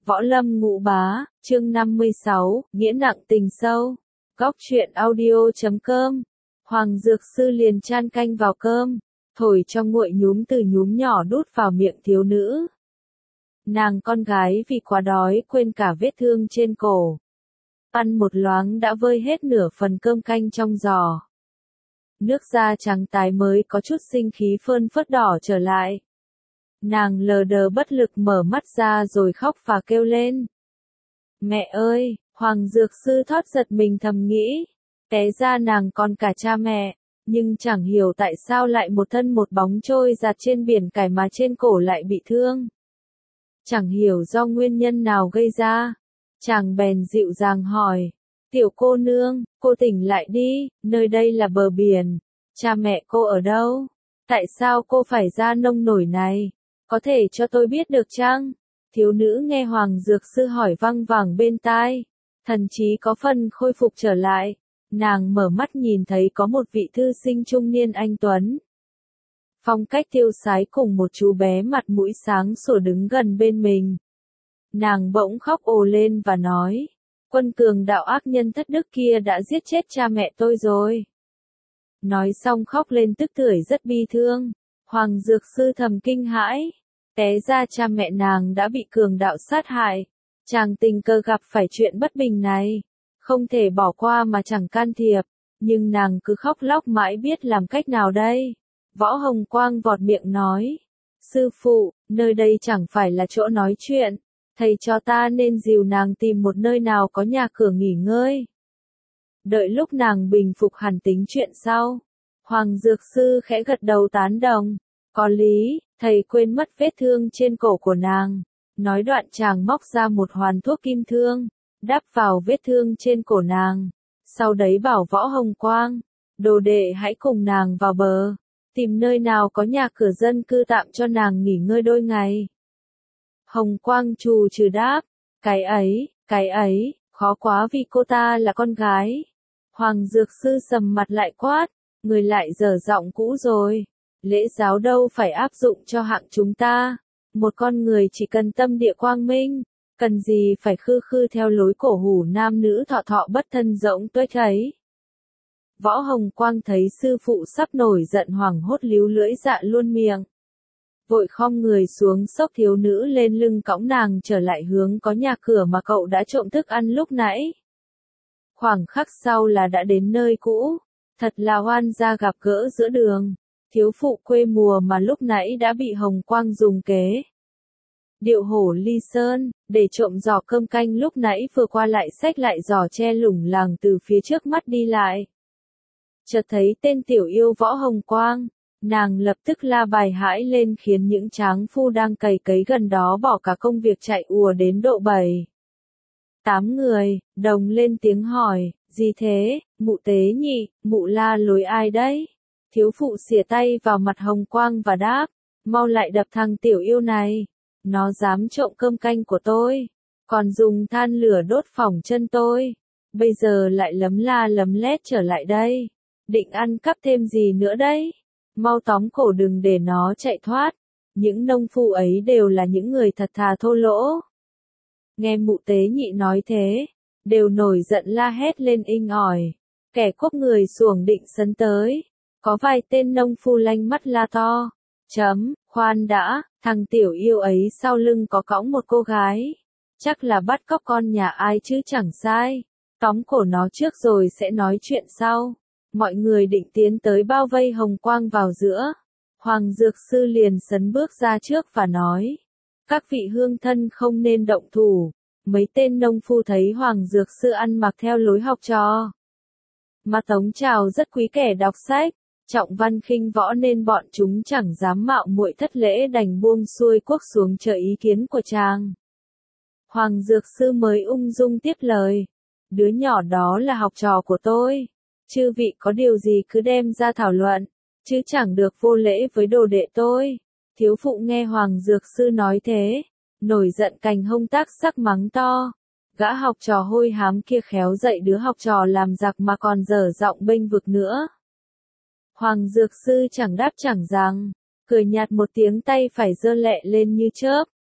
Võ Lâm Ngũ Bá, chương 56, Nghĩa nặng tình sâu. Góc truyện audio.com. Hoàng Dược Sư liền chan canh vào cơm, thổi cho nguội nhúm từ nhúm nhỏ đút vào miệng thiếu nữ. Nàng con gái vì quá đói quên cả vết thương trên cổ. Ăn một loáng đã vơi hết nửa phần cơm canh trong giò. Nước da trắng tái mới có chút sinh khí phơn phớt đỏ trở lại. Nàng lờ đờ bất lực mở mắt ra rồi khóc và kêu lên. Mẹ ơi, Hoàng Dược Sư thót giật mình thầm nghĩ. Té ra nàng còn cả cha mẹ, nhưng chẳng hiểu tại sao lại một thân một bóng trôi giạt trên biển cải mà trên cổ lại bị thương. Chẳng hiểu do nguyên nhân nào gây ra. Chàng bèn dịu dàng hỏi. Tiểu cô nương, cô tỉnh lại đi, nơi đây là bờ biển. Cha mẹ cô ở đâu? Tại sao cô phải ra nông nổi này? Có thể cho tôi biết được chăng? Thiếu nữ nghe Hoàng Dược Sư hỏi văng vẳng bên tai. Thần trí có phần khôi phục trở lại. Nàng mở mắt nhìn thấy có một vị thư sinh trung niên anh tuấn. Phong cách tiêu sái cùng một chú bé mặt mũi sáng sủa đứng gần bên mình. Nàng bỗng khóc ồ lên và nói. Quân cường đạo ác nhân thất đức kia đã giết chết cha mẹ tôi rồi. Nói xong khóc lên tức tưởi rất bi thương. Hoàng Dược Sư thầm kinh hãi. Té ra cha mẹ nàng đã bị cường đạo sát hại. Chàng tình cờ gặp phải chuyện bất bình này. Không thể bỏ qua mà chẳng can thiệp. Nhưng nàng cứ khóc lóc mãi biết làm cách nào đây. Võ Hồng Quang vọt miệng nói. Sư phụ, nơi đây chẳng phải là chỗ nói chuyện. Thầy cho ta nên dìu nàng tìm một nơi nào có nhà cửa nghỉ ngơi. Đợi lúc nàng bình phục hẳn tính chuyện sau. Hoàng Dược Sư khẽ gật đầu tán đồng. Có lý, thầy quên mất vết thương trên cổ của nàng. Nói đoạn chàng móc ra một hoàn thuốc kim thương, đắp vào vết thương trên cổ nàng. Sau đấy bảo Võ Hồng Quang, đồ đệ hãy cùng nàng vào bờ, tìm nơi nào có nhà cửa dân cư tạm cho nàng nghỉ ngơi đôi ngày. Hồng Quang trù trừ đáp, cái ấy, khó quá vì cô ta là con gái. Hoàng Dược Sư sầm mặt lại quát, người lại dở giọng cũ rồi. Lễ giáo đâu phải áp dụng cho hạng chúng ta. Một con người chỉ cần tâm địa quang minh, cần gì phải khư khư theo lối cổ hủ nam nữ thọ thọ bất thân rỗng tuếch ấy. Võ Hồng Quang thấy sư phụ sắp nổi giận hoảng hốt líu lưỡi dạ luôn miệng. Vội khom người xuống xốc thiếu nữ lên lưng cõng nàng trở lại hướng có nhà cửa mà cậu đã trộm thức ăn lúc nãy. Khoảng khắc sau là đã đến nơi cũ, thật là oan gia gặp gỡ giữa đường. Thiếu phụ quê mùa mà lúc nãy đã bị Hồng Quang dùng kế. Điệu hổ ly sơn, để trộm giò cơm canh lúc nãy vừa qua lại xách lại giò tre lủng lẳng từ phía trước mắt đi lại. Chợt thấy tên tiểu yêu Võ Hồng Quang, nàng lập tức la bài hãi lên khiến những tráng phu đang cày cấy gần đó bỏ cả công việc chạy ùa đến độ 7-8 người, đồng lên tiếng hỏi, gì thế, mụ tế nhị, mụ la lối ai đấy? Thiếu phụ xỉa tay vào mặt Hồng Quang và đáp, mau lại đập thằng tiểu yêu này, nó dám trộm cơm canh của tôi, còn dùng than lửa đốt phỏng chân tôi, bây giờ lại lấm la lấm lét trở lại đây, định ăn cắp thêm gì nữa đấy, mau tóm cổ đừng để nó chạy thoát, những nông phu ấy đều là những người thật thà thô lỗ. Nghe mụ tế nhị nói thế, đều nổi giận la hét lên inh ỏi, kẻ cuốc người xuồng định sấn tới. Có vài tên nông phu lanh mắt la to. Khoan đã, thằng tiểu yêu ấy sau lưng có cõng một cô gái. Chắc là bắt cóc con nhà ai chứ chẳng sai. Tóm cổ nó trước rồi sẽ nói chuyện sau. Mọi người định tiến tới bao vây Hồng Quang vào giữa. Hoàng Dược Sư liền sấn bước ra trước và nói. Các vị hương thân không nên động thủ. Mấy tên nông phu thấy Hoàng Dược Sư ăn mặc theo lối học trò. Mà tống chào rất quý kẻ đọc sách. Trọng văn khinh võ nên bọn chúng chẳng dám mạo muội thất lễ đành buông xuôi cuốc xuống chờ ý kiến của chàng. Hoàng Dược Sư mới ung dung tiếp lời. Đứa nhỏ đó là học trò của tôi. Chư vị có điều gì cứ đem ra thảo luận, chứ chẳng được vô lễ với đồ đệ tôi. Thiếu phụ nghe Hoàng Dược Sư nói thế, nổi giận cành hông tác sắc mắng to. Gã học trò hôi hám kia khéo dạy đứa học trò làm giặc mà còn dở giọng bênh vực nữa. Hoàng Dược Sư chẳng đáp chẳng rằng, cười nhạt một tiếng tay phải giơ lẹ lên như chớp,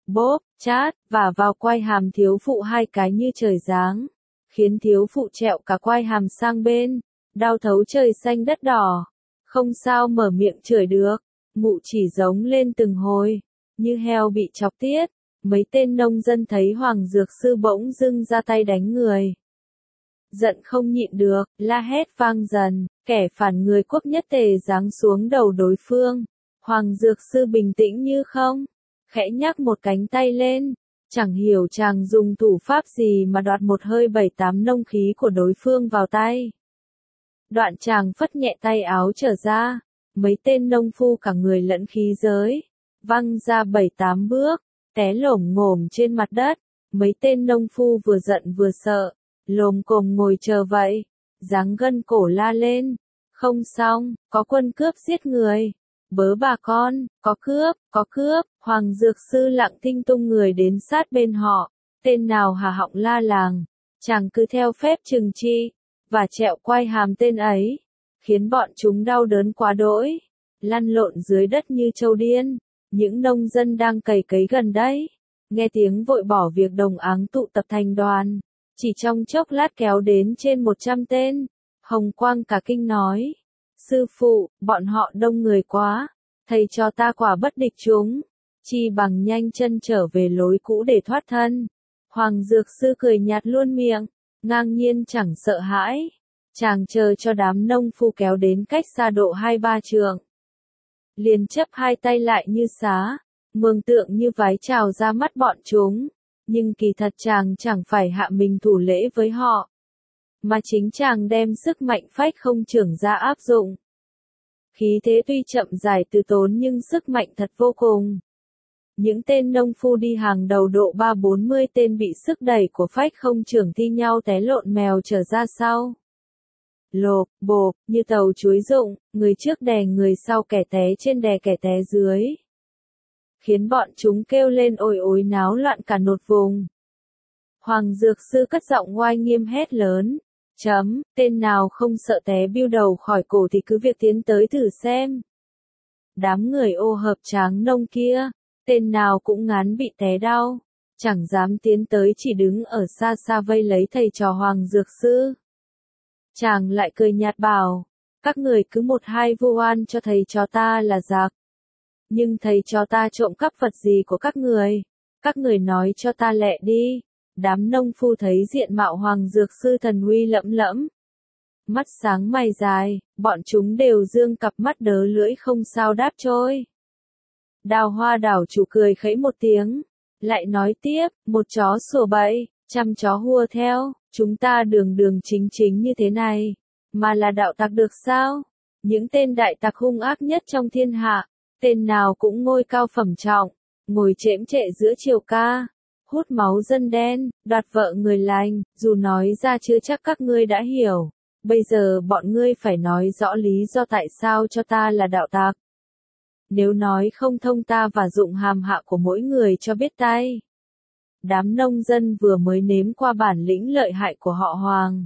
bốp, chát, và vào quai hàm thiếu phụ hai cái như trời giáng, khiến thiếu phụ trẹo cả quai hàm sang bên, đau thấu trời xanh đất đỏ, không sao mở miệng chửi được, mụ chỉ giống lên từng hồi, như heo bị chọc tiết. Mấy tên nông dân thấy Hoàng Dược Sư bỗng dưng ra tay đánh người. Giận không nhịn được, la hét vang dần, kẻ phản người quốc nhất tề giáng xuống đầu đối phương. Hoàng Dược Sư bình tĩnh như không, khẽ nhắc một cánh tay lên, chẳng hiểu chàng dùng thủ pháp gì mà đoạt một hơi 7-8 nông khí của đối phương vào tay. Đoạn chàng phất nhẹ tay áo trở ra, mấy tên nông phu cả người lẫn khí giới, văng ra 7-8 bước, té lổm ngổm trên mặt đất, mấy tên nông phu vừa giận vừa sợ, lồm cồm ngồi chờ vậy, giáng gân cổ la lên, không xong, có quân cướp giết người, bớ bà con, có cướp, Hoàng Dược Sư lặng thinh tung người đến sát bên họ, tên nào hà họng la làng, chàng cứ theo phép trừng trị, và trẹo quai hàm tên ấy, khiến bọn chúng đau đớn quá đỗi, lăn lộn dưới đất như trâu điên. Những nông dân đang cày cấy gần đấy, nghe tiếng vội bỏ việc đồng áng tụ tập thành đoàn, chỉ trong chốc lát kéo đến trên 100 tên. Hồng Quang cả kinh nói, sư phụ, bọn họ đông người quá, thầy cho ta quả bất địch chúng, chi bằng nhanh chân trở về lối cũ để thoát thân. Hoàng Dược Sư cười nhạt luôn miệng, ngang nhiên chẳng sợ hãi, chàng chờ cho đám nông phu kéo đến cách xa độ 2-3 trượng. Liền chấp hai tay lại như xá, mường tượng như vái chào ra mắt bọn chúng, nhưng kỳ thật chàng chẳng phải hạ mình thủ lễ với họ, mà chính chàng đem sức mạnh phách không trưởng ra áp dụng. Khí thế tuy chậm dài từ tốn nhưng sức mạnh thật vô cùng. Những tên nông phu đi hàng đầu độ 30-40 tên bị sức đẩy của phách không trưởng thi nhau té lộn mèo trở ra sau. Lộp, bộp, như tàu chuối rụng, người trước đè người sau, kẻ té trên đè kẻ té dưới. Khiến bọn chúng kêu lên ôi ối náo loạn cả nột vùng. Hoàng Dược Sư cất giọng oai nghiêm hét lớn. Tên nào không sợ té biêu đầu khỏi cổ thì cứ việc tiến tới thử xem. Đám người ô hợp tráng nông kia, tên nào cũng ngán bị té đau, chẳng dám tiến tới chỉ đứng ở xa xa vây lấy thầy trò Hoàng Dược Sư. Chàng lại cười nhạt bảo, các người cứ một hai vu oan cho thầy trò ta là giặc. Nhưng thầy trò ta trộm cắp vật gì của các người nói cho ta lẹ đi. Đám nông phu thấy diện mạo Hoàng Dược Sư thần uy lẫm lẫm, mắt sáng mày dài, bọn chúng đều dương cặp mắt đớ lưỡi không sao đáp trôi. Đào Hoa đảo chủ cười khẩy một tiếng, lại nói tiếp, một chó sủa bậy, 100 chó hùa theo, chúng ta đường đường chính chính như thế này, mà là đạo tặc được sao? Những tên đại tặc hung ác nhất trong thiên hạ, tên nào cũng ngôi cao phẩm trọng, ngồi chễm chệ giữa triều ca, hút máu dân đen, đoạt vợ người lành, dù nói ra chưa chắc các ngươi đã hiểu. Bây giờ bọn ngươi phải nói rõ lý do tại sao cho ta là đạo tặc. Nếu nói không thông ta và dụng hàm hạ của mỗi người cho biết tay. Đám nông dân vừa mới nếm qua bản lĩnh lợi hại của họ Hoàng.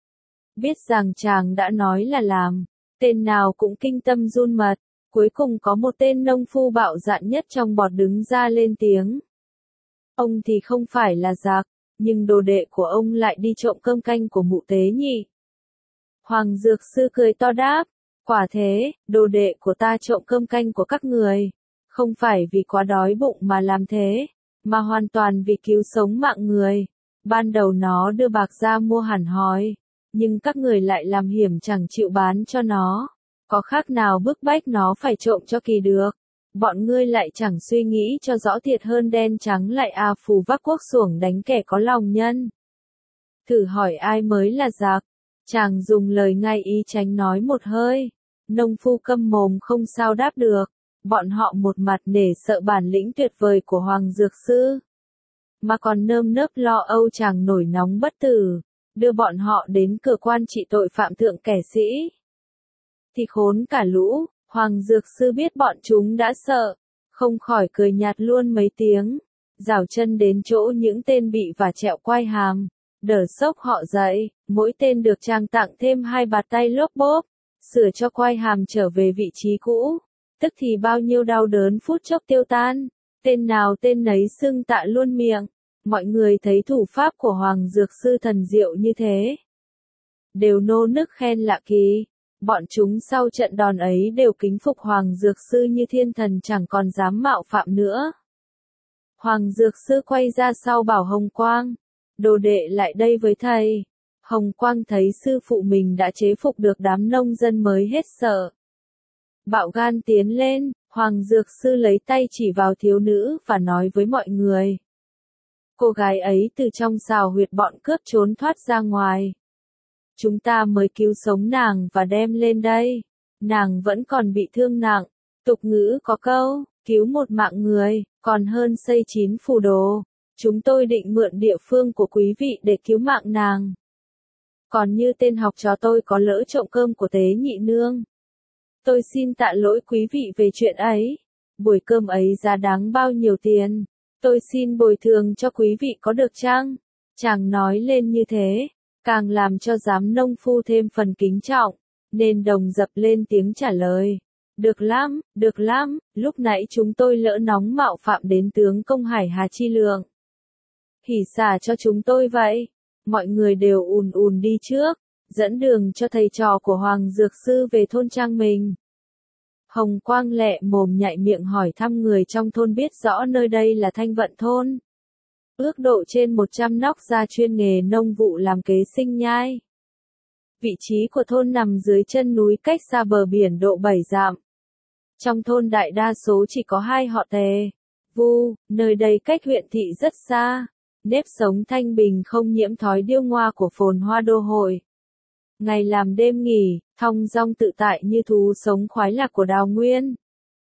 Biết rằng chàng đã nói là làm, tên nào cũng kinh tâm run mật, cuối cùng có một tên nông phu bạo dạn nhất trong bọt đứng ra lên tiếng. Ông thì không phải là giặc, nhưng đồ đệ của ông lại đi trộm cơm canh của mụ tế nhị. Hoàng Dược Sư cười to đáp, quả thế, đồ đệ của ta trộm cơm canh của các người, không phải vì quá đói bụng mà làm thế, mà hoàn toàn vì cứu sống mạng người. Ban đầu nó đưa bạc ra mua hẳn hoi, nhưng các người lại làm hiểm chẳng chịu bán cho nó, có khác nào bức bách nó phải trộm cho kỳ được. Bọn ngươi lại chẳng suy nghĩ cho rõ thiệt hơn đen trắng lại phù vác quốc xuồng đánh kẻ có lòng nhân. Thử hỏi ai mới là giặc? Chàng dùng lời ngay ý tránh nói một hơi. Nông phu câm mồm không sao đáp được. Bọn họ một mặt nể sợ bản lĩnh tuyệt vời của Hoàng Dược Sư, mà còn nơm nớp lo âu chàng nổi nóng bất tử, đưa bọn họ đến cơ quan trị tội phạm thượng kẻ sĩ. Thì khốn cả lũ. Hoàng Dược Sư biết bọn chúng đã sợ, không khỏi cười nhạt luôn mấy tiếng, rảo chân đến chỗ những tên bị và trẹo quai hàm, đỡ xốc họ dậy, mỗi tên được chàng tặng thêm 2 bạt tay lốp bốp, sửa cho quai hàm trở về vị trí cũ, tức thì bao nhiêu đau đớn phút chốc tiêu tan, Tên nào tên nấy xưng tạ luôn miệng. Mọi người thấy thủ pháp của Hoàng Dược Sư thần diệu như thế, đều nô nức khen lạ kỳ. Bọn chúng sau trận đòn ấy đều kính phục Hoàng Dược Sư như thiên thần, chẳng còn dám mạo phạm nữa. Hoàng Dược Sư quay ra sau bảo Hồng Quang, đồ đệ lại đây với thầy. Hồng Quang thấy sư phụ mình đã chế phục được đám nông dân mới hết sợ. Bạo gan tiến lên, Hoàng Dược Sư lấy tay chỉ vào thiếu nữ và nói với mọi người. Cô gái ấy từ trong sào huyệt bọn cướp trốn thoát ra ngoài. Chúng ta mới cứu sống nàng và đem lên đây. Nàng vẫn còn bị thương nặng. Tục ngữ có câu, cứu một mạng người, còn hơn xây 9 phù đồ. Chúng tôi định mượn địa phương của quý vị để cứu mạng nàng. Còn như tên học trò tôi có lỡ trộm cơm của Tế Nhị Nương, tôi xin tạ lỗi quý vị về chuyện ấy. Buổi cơm ấy giá đáng bao nhiêu tiền? Tôi xin bồi thường cho quý vị có được chăng? Chàng nói lên như thế, càng làm cho giám nông phu thêm phần kính trọng, nên đồng dập lên tiếng trả lời. Được lắm, lúc nãy chúng tôi lỡ nóng mạo phạm đến tướng công Hải Hà Chi Lượng. Hỉ xả cho chúng tôi vậy. Mọi người đều ùn ùn đi trước, dẫn đường cho thầy trò của Hoàng Dược Sư về thôn trang mình. Hồng Quang lẹ mồm nhạy miệng hỏi thăm người trong thôn biết rõ nơi đây là Thanh Vận thôn. Ước độ trên 100 nóc gia chuyên nghề nông vụ làm kế sinh nhai. Vị trí của thôn nằm dưới chân núi cách xa bờ biển độ 7 dặm. Trong thôn đại đa số chỉ có 2 họ Tề, Vu, nơi đây cách huyện thị rất xa. Nếp sống thanh bình không nhiễm thói điêu ngoa của phồn hoa đô hội. Ngày làm đêm nghỉ, thong dong tự tại như thú sống khoái lạc của Đào Nguyên.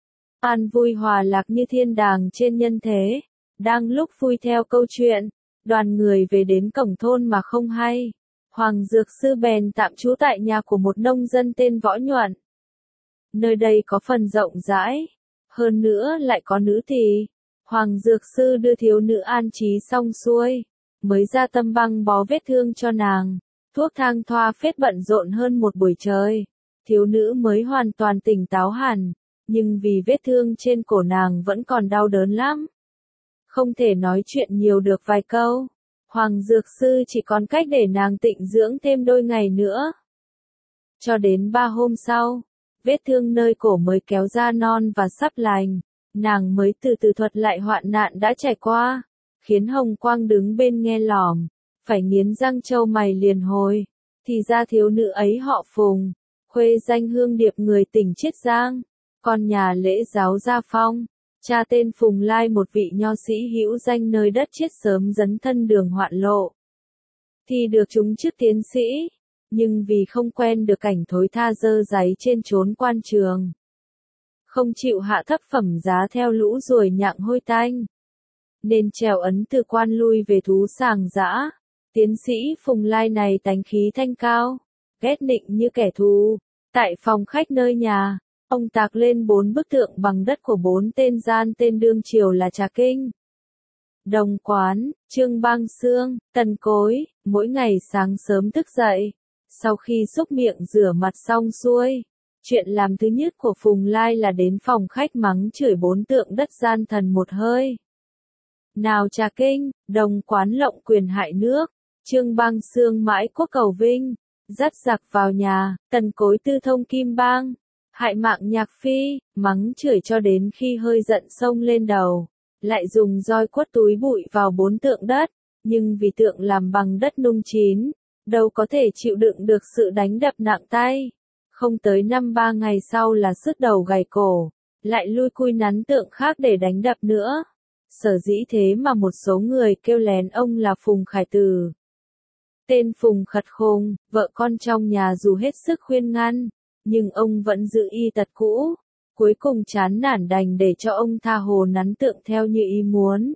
An vui hòa lạc như thiên đàng trên nhân thế. Đang lúc vui theo câu chuyện, đoàn người về đến cổng thôn mà không hay. Hoàng Dược Sư bèn tạm trú tại nhà của một nông dân tên Võ Nhuận. Nơi đây có phần rộng rãi, hơn nữa lại có nữ tỳ. Hoàng Dược Sư đưa thiếu nữ an trí xong xuôi, mới ra tâm băng bó vết thương cho nàng. Thuốc thang thoa phết bận rộn hơn một buổi trời. Thiếu nữ mới hoàn toàn tỉnh táo hẳn, nhưng vì vết thương trên cổ nàng vẫn còn đau đớn lắm. Không thể nói chuyện nhiều được vài câu. Hoàng Dược Sư chỉ còn cách để nàng tịnh dưỡng thêm đôi ngày nữa. Cho đến 3 hôm sau, vết thương nơi cổ mới kéo ra non và sắp lành. Nàng mới từ từ thuật lại hoạn nạn đã trải qua, khiến Hồng Quang đứng bên nghe lỏm, phải nghiến răng trâu mày liền hồi. Thì ra thiếu nữ ấy họ Phùng, khuê danh Hương Điệp người tỉnh Chiết Giang, con nhà lễ giáo Gia Phong, cha tên Phùng Lai một vị nho sĩ hữu danh nơi đất Chiết sớm dấn thân đường hoạn lộ. Thì được chúng chức tiến sĩ, nhưng vì không quen được cảnh thối tha dơ dáy trên chốn quan trường, không chịu hạ thấp phẩm giá theo lũ ruồi nhặng hôi tanh, nên trèo ấn từ quan lui về thú sàng dã. Tiến sĩ Phùng Lai này tánh khí thanh cao, ghét nịnh như kẻ thù. Tại phòng khách nơi nhà, ông tạc lên 4 bức tượng bằng đất của 4 tên gian tên đương triều là Trà Kinh, Đồng Quán, Trương Bang Xương, Tần Cối. Mỗi ngày sáng sớm thức dậy, sau khi xúc miệng rửa mặt xong xuôi, chuyện làm thứ nhất của Phùng Lai là đến phòng khách mắng chửi 4 tượng đất gian thần một hơi. Nào Trà Kinh, Đồng Quán lộng quyền hại nước, Trương Bang Xương mãi quốc cầu vinh, dắt giặc vào nhà, Tần Cối tư thông Kim Bang, hại mạng Nhạc Phi, mắng chửi cho đến khi hơi giận sông lên đầu, lại dùng roi quất túi bụi vào 4 tượng đất, nhưng vì tượng làm bằng đất nung chín, đâu có thể chịu đựng được sự đánh đập nặng tay. Không tới 5-3 ngày sau là sứt đầu gầy cổ, lại lui cui nắn tượng khác để đánh đập nữa. Sở dĩ thế mà một số người kêu lén ông là Phùng Khải Từ. Tên Phùng khật khôn, vợ con trong nhà dù hết sức khuyên ngăn, nhưng ông vẫn giữ y tật cũ. Cuối cùng chán nản đành để cho ông tha hồ nắn tượng theo như ý muốn.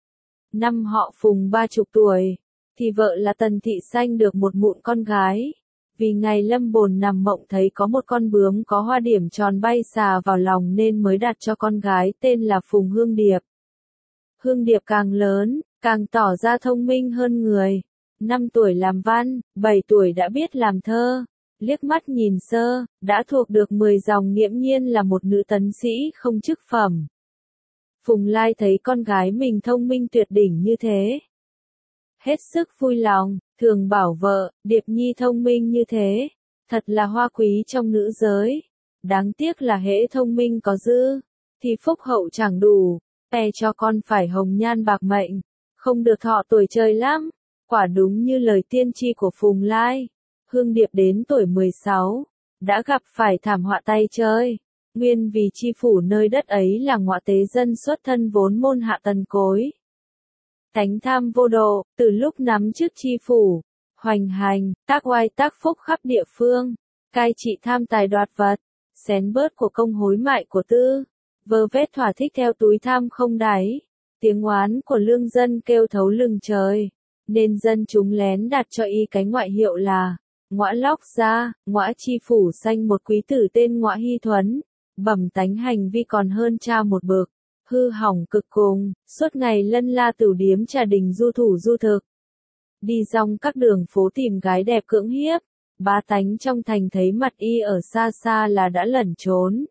Năm họ Phùng 30 tuổi, thì vợ là Tần Thị sanh được một mụn con gái. Vì ngày lâm bồn nằm mộng thấy có một con bướm có hoa điểm tròn bay xà vào lòng nên mới đặt cho con gái tên là Phùng Hương Điệp. Hương Điệp càng lớn, càng tỏ ra thông minh hơn người. 5 tuổi làm văn, 7 tuổi đã biết làm thơ. Liếc mắt nhìn sơ, đã thuộc được 10 dòng nghiễm nhiên là một nữ tấn sĩ không chức phẩm. Phùng Lai thấy con gái mình thông minh tuyệt đỉnh như thế. Hết sức vui lòng, thường bảo vợ, Điệp Nhi thông minh như thế, thật là hoa quý trong nữ giới. Đáng tiếc là hễ thông minh có dư, thì phúc hậu chẳng đủ, cho con phải hồng nhan bạc mệnh, không được thọ tuổi trời lắm. Quả đúng như lời tiên tri của Phùng Lai, Hương Điệp đến tuổi 16, đã gặp phải thảm họa tay trời. Nguyên vì chi phủ nơi đất ấy là ngọa tế dân xuất thân vốn môn hạ tần cối. Tánh tham vô độ, từ lúc nắm chức chi phủ, hoành hành, tác oai tác phúc khắp địa phương, cai trị tham tài đoạt vật, xén bớt của công hối mại của tư, vơ vét thỏa thích theo túi tham không đáy. Tiếng oán của lương dân kêu thấu lừng trời, nên dân chúng lén đặt cho y cái ngoại hiệu là Ngõa Lóc Gia. Ngõa chi phủ sanh một quý tử tên Ngõa Hy Thuấn, bẩm tánh hành vi còn hơn cha một bậc, hư hỏng cực cùng, suốt ngày lân la tửu điếm trà đình du thủ du thực. Đi dong các đường phố tìm gái đẹp cưỡng hiếp, bá tánh trong thành thấy mặt y ở xa xa là đã lẩn trốn.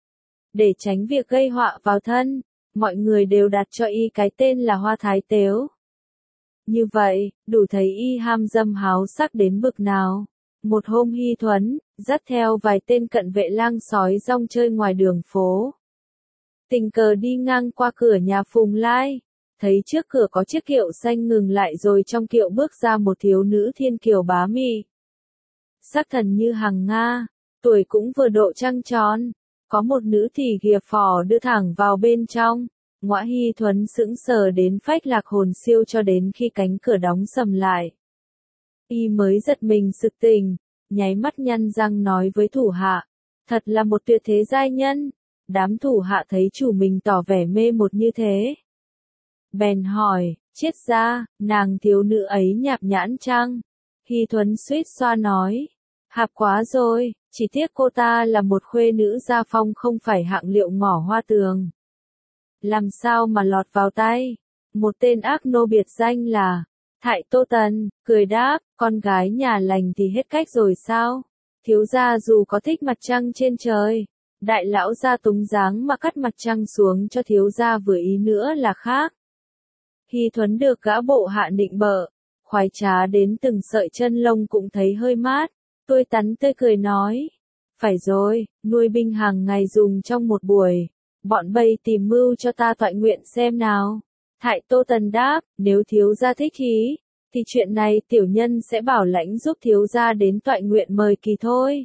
Để tránh việc gây họa vào thân, mọi người đều đặt cho y cái tên là Hoa Thái Tếu. Như vậy, đủ thấy y ham dâm háo sắc đến bực nào. Một hôm Hy Thuấn, dắt theo vài tên cận vệ lang sói rong chơi ngoài đường phố. Tình cờ đi ngang qua cửa nhà Phùng Lai, thấy trước cửa có chiếc kiệu xanh ngừng lại rồi trong kiệu bước ra một thiếu nữ thiên kiều bá mị. Sắc thần như hằng nga, tuổi cũng vừa độ trăng tròn, có một nữ thì ghìa phò đưa thẳng vào bên trong. Ngõa Hy Thuấn sững sờ đến phách lạc hồn siêu cho đến khi cánh cửa đóng sầm lại. Y mới giật mình sực tỉnh, nháy mắt nhăn răng nói với thủ hạ, thật là một tuyệt thế giai nhân. Đám thủ hạ thấy chủ mình tỏ vẻ mê một như thế, bèn hỏi, chết ra, nàng thiếu nữ ấy nhạp nhãn chăng? Hy Thuấn suýt xoa nói, hạp quá rồi, chỉ tiếc cô ta là một khuê nữ gia phong không phải hạng liệu ngỏ hoa tường. Làm sao mà lọt vào tay một tên ác nô biệt danh là Thại Tô Tần? Cười đáp, con gái nhà lành thì hết cách rồi sao? Thiếu gia dù có thích mặt trăng trên trời, đại lão gia túng dáng mà cắt mặt trăng xuống cho thiếu gia vừa ý nữa là khác. Hy Thuấn được gã bộ hạ nịnh bợ, khoái trá đến từng sợi chân lông cũng thấy hơi mát, tươi tắn tươi cười nói, phải rồi, nuôi binh hàng ngày dùng trong một buổi, bọn Bây tìm mưu cho ta toại nguyện xem nào. Thại Tô Tần đáp, nếu thiếu gia thích ý, thì chuyện này tiểu nhân sẽ bảo lãnh giúp thiếu gia đến toại nguyện mời kỳ thôi.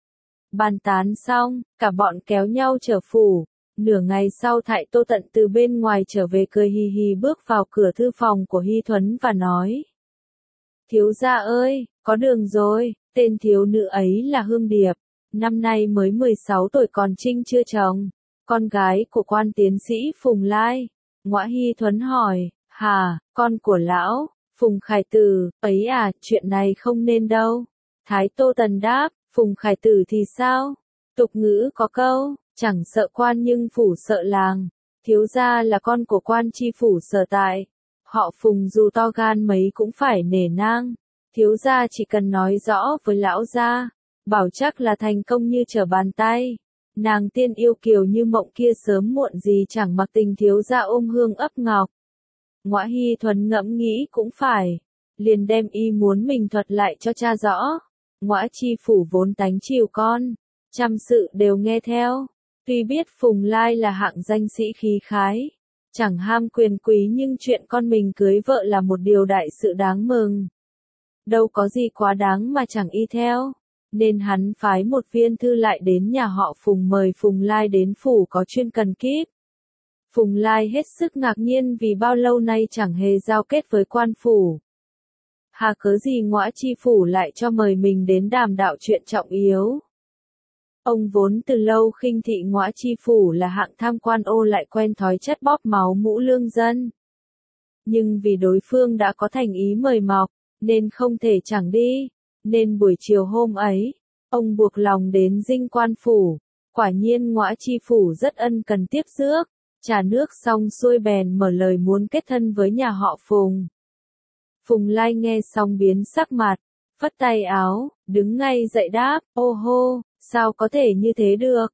Bàn tán xong, cả bọn kéo nhau trở phủ. Nửa ngày sau Thại Tô Tận từ bên ngoài trở về cười hì hì bước vào cửa thư phòng của Hy Thuấn và nói, thiếu gia ơi, có đường rồi. Tên thiếu nữ ấy là Hương Điệp, năm nay mới 16 tuổi còn trinh chưa chồng, con gái của quan tiến sĩ Phùng Lai. Ngõa Hy Thuấn hỏi, hà, con của lão Phùng Khải Tử ấy à? Chuyện này không nên đâu. Thái Tô Tần đáp, Phùng Khải Tử thì sao? Tục ngữ có câu, chẳng sợ quan nhưng phủ sợ làng. Thiếu gia là con của quan chi phủ sở tại, họ Phùng dù to gan mấy cũng phải nể nang. Thiếu gia chỉ cần nói rõ với lão gia, bảo chắc là thành công như trở bàn tay. Nàng tiên yêu kiều như mộng kia sớm muộn gì chẳng mặc tình thiếu gia ôm hương ấp ngọc. Ngõa Hy Thuấn ngẫm nghĩ cũng phải, liền đem y muốn mình thuật lại cho cha rõ. Ngõa chi phủ vốn tánh chiều con, trăm sự đều nghe theo. Tuy biết Phùng Lai là hạng danh sĩ khí khái, chẳng ham quyền quý nhưng chuyện con mình cưới vợ là một điều đại sự đáng mừng. Đâu có gì quá đáng mà chẳng y theo, nên hắn phái một viên thư lại đến nhà họ Phùng mời Phùng Lai đến phủ có chuyên cần kíp. Phùng Lai hết sức ngạc nhiên vì bao lâu nay chẳng hề giao kết với quan phủ. Hà cớ gì Ngõa chi phủ lại cho mời mình đến đàm đạo chuyện trọng yếu. Ông vốn từ lâu khinh thị Ngõa chi phủ là hạng tham quan ô lại quen thói chất bóp máu mũ lương dân. Nhưng vì đối phương đã có thành ý mời mọc, nên không thể chẳng đi. Nên buổi chiều hôm ấy, ông buộc lòng đến dinh quan phủ. Quả nhiên Ngõa chi phủ rất ân cần tiếp rước, trà nước xong xuôi bèn mở lời muốn kết thân với nhà họ Phùng. Phùng Lai nghe xong biến sắc mặt, phất tay áo, đứng ngay dậy đáp, ô hô, sao có thể như thế được?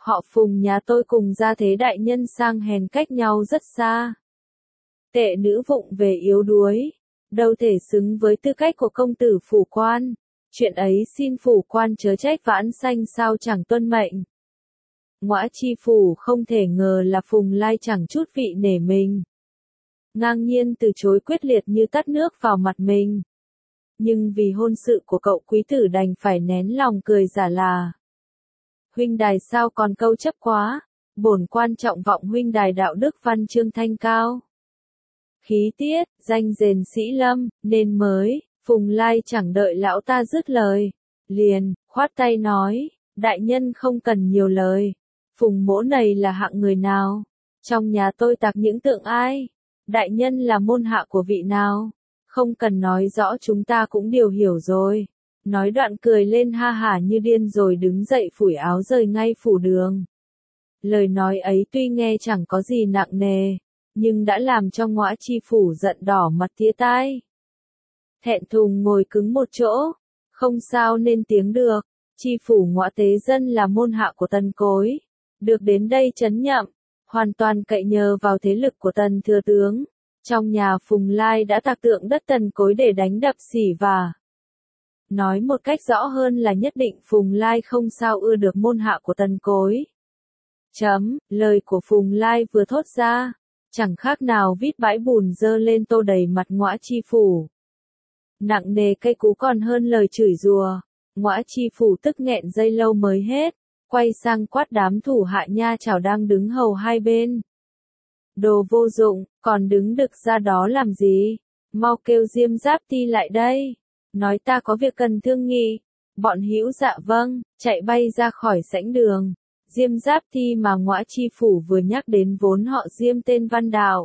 Họ Phùng nhà tôi cùng gia thế đại nhân sang hèn cách nhau rất xa. Tệ nữ vụng về yếu đuối, đâu thể xứng với tư cách của công tử phủ quan. Chuyện ấy xin phủ quan chớ trách Vãn Sanh sao chẳng tuân mệnh. Ngõa chi phủ không thể ngờ là Phùng Lai chẳng chút vị nể mình. Ngang nhiên từ chối quyết liệt như tắt nước vào mặt mình. Nhưng vì hôn sự của cậu quý tử đành phải nén lòng cười giả là. Huynh đài sao còn câu chấp quá, bổn quan trọng vọng huynh đài đạo đức văn chương thanh cao. Khí tiết, danh rền sĩ lâm, nên mới, Phùng Lai chẳng đợi lão ta dứt lời. Liền, khoát tay nói, đại nhân không cần nhiều lời. Phùng mỗ này là hạng người nào? Trong nhà tôi tạc những tượng ai? Đại nhân là môn hạ của vị nào? Không cần nói rõ chúng ta cũng đều hiểu rồi. Nói đoạn cười lên ha hả như điên rồi đứng dậy phủi áo rời ngay phủ đường. Lời nói ấy tuy nghe chẳng có gì nặng nề, nhưng đã làm cho Ngõa chi phủ giận đỏ mặt tía tai. Thẹn thùng ngồi cứng một chỗ, không sao nên tiếng được. Chi phủ Ngõa Tế Dân là môn hạ của Tần Cối, được đến đây trấn nhậm, hoàn toàn cậy nhờ vào thế lực của Tần thừa tướng. Trong nhà Phùng Lai đã tạc tượng đất Tần Cối để đánh đập xỉ vả. Nói một cách rõ hơn là nhất định Phùng Lai không sao ưa được môn hạ của Tần Cối. Lời của Phùng Lai vừa thốt ra, chẳng khác nào vít bãi bùn dơ lên tô đầy mặt Ngõa chi phủ. Nặng nề cay cú còn hơn lời chửi rủa. Ngõa chi phủ tức nghẹn giây lâu mới hết, quay sang quát đám thủ hạ nha chảo đang đứng hầu hai bên. Đồ vô dụng, còn đứng đực ra đó làm gì? Mau kêu Diêm Giáp Ti lại đây. Nói ta có việc cần thương nghị. Bọn hữu dạ vâng, chạy bay ra khỏi sảnh đường. Diêm Giáp Ti mà Ngõa chi phủ vừa nhắc đến vốn họ Diêm tên Văn Đạo.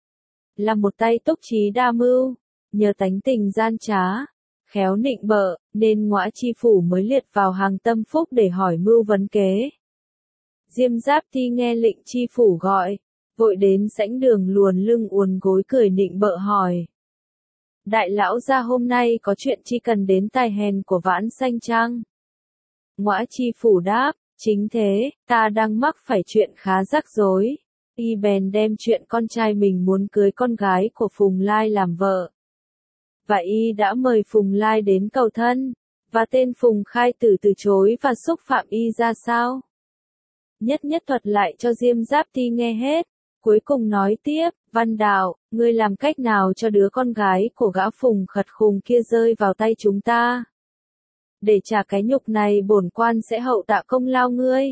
Là một tay túc trí đa mưu, nhờ tánh tình gian trá, khéo nịnh bợ, nên Ngõa chi phủ mới liệt vào hàng tâm phúc để hỏi mưu vấn kế. Diêm Giáp Ti nghe lệnh chi phủ gọi, vội đến sảnh đường luồn lưng uốn gối cười nịnh bợ hỏi. Đại lão gia hôm nay có chuyện chi cần đến tài hèn của Vãn Sanh chăng? Ngõa chi phủ đáp, chính thế, ta đang mắc phải chuyện khá rắc rối. Y bèn đem chuyện con trai mình muốn cưới con gái của Phùng Lai làm vợ. Và y đã mời Phùng Lai đến cầu thân, và tên Phùng Khai Tử từ chối và xúc phạm y ra sao? Nhất nhất thuật lại cho Diêm Giáp Ti nghe hết, cuối cùng nói tiếp, Văn Đạo, ngươi làm cách nào cho đứa con gái của gã Phùng khật khùng kia rơi vào tay chúng ta? Để trả cái nhục này bổn quan sẽ hậu tạ công lao ngươi.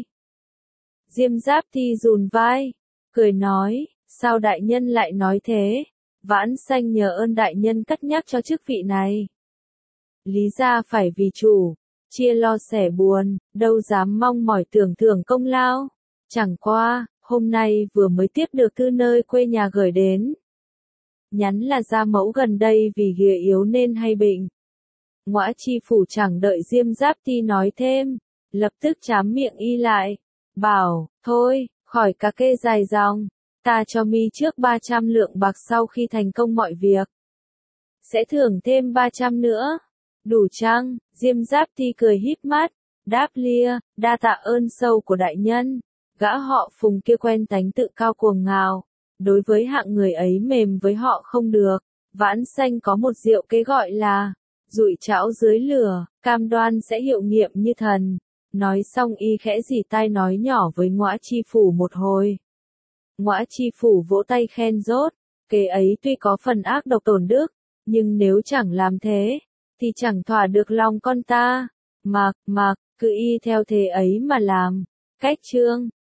Diêm Giáp Ti rùn vai, cười nói, sao đại nhân lại nói thế? Vãn Sanh nhờ ơn đại nhân cất nhắc cho chức vị này. Lý ra phải vì chủ, chia lo sẻ buồn, đâu dám mong mỏi tưởng thưởng công lao. Chẳng qua, hôm nay vừa mới tiếp được thư nơi quê nhà gửi đến. Nhắn là gia mẫu gần đây vì ghìa yếu nên hay bệnh. Ngõa chi phủ chẳng đợi Diêm Giáp Ti nói thêm, lập tức trám miệng y lại, bảo, thôi, khỏi cả kê dài dòng, ta cho mi trước 300 lượng bạc sau khi thành công mọi việc. Sẽ thưởng thêm 300 nữa. Đủ chăng? Diêm Giáp Ti cười híp mắt, đáp lia, đa tạ ơn sâu của đại nhân. Gã họ Phùng kia quen tánh tự cao cuồng ngạo, đối với hạng người ấy mềm với họ không được. Vãn Sanh có một diệu kế gọi là dụi chảo dưới lửa, cam đoan sẽ hiệu nghiệm như thần. Nói xong y khẽ rỉ tai nói nhỏ với Ngõa chi phủ một hồi. Ngõa chi phủ vỗ tay khen rốt, kế ấy tuy có phần ác độc tổn đức, nhưng nếu chẳng làm thế, thì chẳng thỏa được lòng con ta. Mặc, cứ y theo thế ấy mà làm. Cách chương